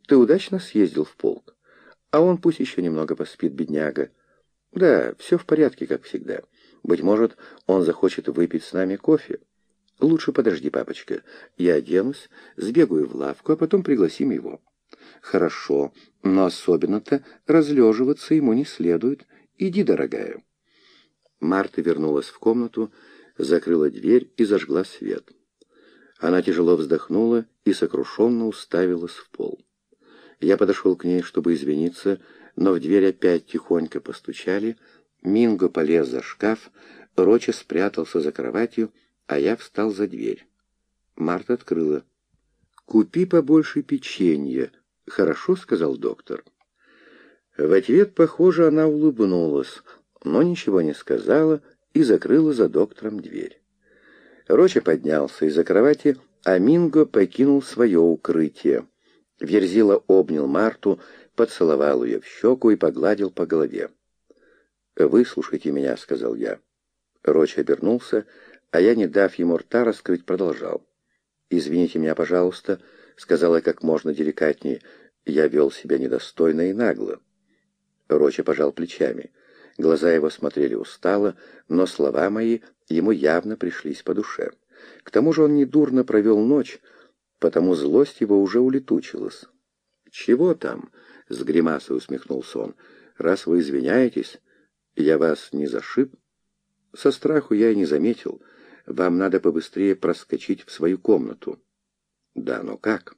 Ты удачно съездил в полк? А он пусть еще немного поспит, бедняга. Да, все в порядке, как всегда. Быть может, он захочет выпить с нами кофе. Лучше подожди, папочка. Я оденусь, сбегаю в лавку, а потом пригласим его. Хорошо, но особенно-то разлеживаться ему не следует. Иди, дорогая. Марта вернулась в комнату, закрыла дверь и зажгла свет. Она тяжело вздохнула и сокрушенно уставилась в пол. Я подошел к ней, чтобы извиниться, но в дверь опять тихонько постучали. Минго полез за шкаф, Роча спрятался за кроватью, а я встал за дверь. Марта открыла. «Купи побольше печенья». «Хорошо», — сказал доктор. В ответ, похоже, она улыбнулась, но ничего не сказала и закрыла за доктором дверь. Роча поднялся из-за кровати, а Минго покинул свое укрытие. Верзила обнял Марту, поцеловал ее в щеку и погладил по голове. «Выслушайте меня», — сказал я. Роча обернулся, а я, не дав ему рта раскрыть, продолжал. «Извините меня, пожалуйста», — сказала как можно деликатнее. «Я вел себя недостойно и нагло». Роча пожал плечами. Глаза его смотрели устало, но слова мои ему явно пришлись по душе. К тому же он недурно провел ночь, потому злость его уже улетучилась. «Чего там?» — с гримасой усмехнулся он. «Раз вы извиняетесь, я вас не зашиб?» «Со страху я и не заметил. Вам надо побыстрее проскочить в свою комнату». «Да, но как?»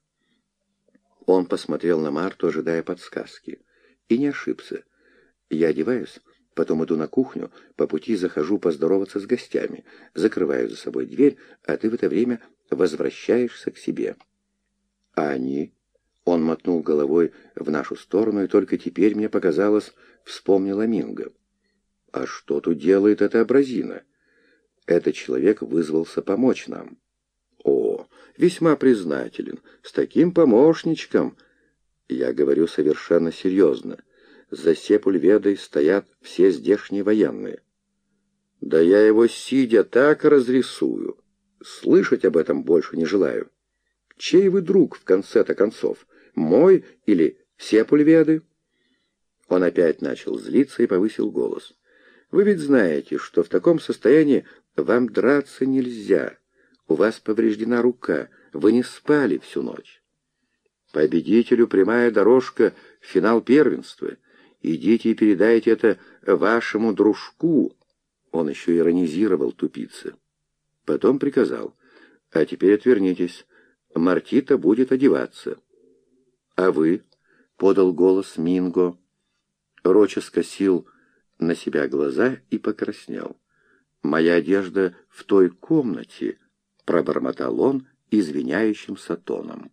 Он посмотрел на Марту, ожидая подсказки. И не ошибся. «Я одеваюсь, потом иду на кухню, по пути захожу поздороваться с гостями, закрываю за собой дверь, а ты в это время возвращаешься к себе». «А они?» Он мотнул головой в нашу сторону, и только теперь мне показалось, вспомнила Минго. «А что тут делает эта образина?» «Этот человек вызвался помочь нам». «О, весьма признателен. С таким помощничком...» «Я говорю совершенно серьезно. За Сепульведой стоят все здешние военные». «Да я его сидя так разрисую. Слышать об этом больше не желаю. Чей вы друг в конце-то концов? Мой или Сепульведы?» Он опять начал злиться и повысил голос. «Вы ведь знаете, что в таком состоянии вам драться нельзя. У вас повреждена рука, вы не спали всю ночь. Победителю прямая дорожка в финал первенства. Идите и передайте это вашему дружку». Он еще иронизировал, тупица. Потом приказал: «А теперь отвернитесь, Мартита будет одеваться». «А вы?» — подал голос Минго. Роча скосил на себя глаза и покраснел. «Моя одежда в той комнате», — пробормотал он извиняющимся тоном.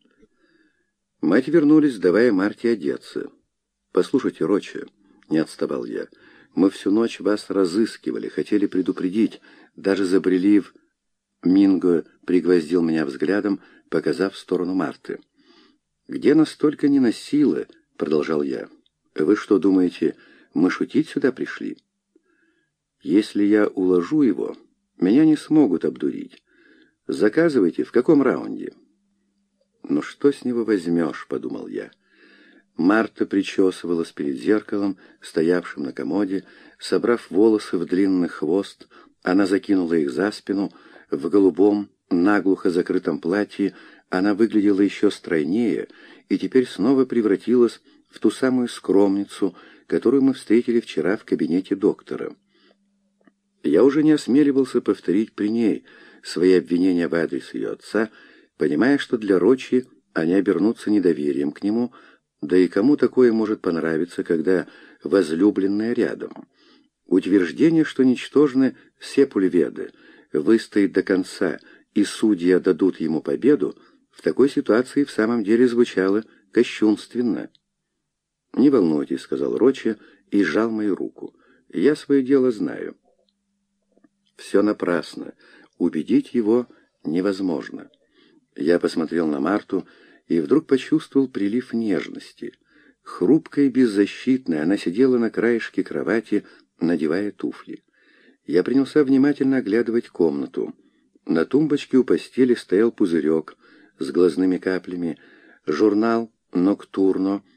Мы отвернулись, давая Марте одеться. «Послушайте, Роча», — не отставал я, — «мы всю ночь вас разыскивали, хотели предупредить, даже забрели в...» Минго пригвоздил меня взглядом, показав в сторону Марты. «Где нас только не носило», — продолжал я. «Вы что, думаете, мы шутить сюда пришли? Если я уложу его, меня не смогут обдурить. Заказывайте, в каком раунде?» «Ну что с него возьмешь?» — подумал я. Марта причесывалась перед зеркалом, стоявшим на комоде. Собрав волосы в длинный хвост, она закинула их за спину. В голубом, наглухо закрытом платье она выглядела еще стройнее и теперь снова превратилась в ту самую скромницу, которую мы встретили вчера в кабинете доктора. Я уже не осмеливался повторить при ней свои обвинения в адрес ее отца, понимая, что для Рочи они обернутся недоверием к нему, да и кому такое может понравиться, когда возлюбленная рядом. Утверждение, что ничтожны Сепульведы, выстоит до конца и судьи отдадут ему победу, в такой ситуации в самом деле звучало кощунственно. «Не волнуйтесь», — сказал Рочи и сжал мою руку. «Я свое дело знаю». Все напрасно. Убедить его невозможно. Я посмотрел на Марту и вдруг почувствовал прилив нежности. Хрупкая и беззащитная, она сидела на краешке кровати, надевая туфли. Я принялся внимательно оглядывать комнату. На тумбочке у постели стоял пузырек с глазными каплями, журнал Ноктурно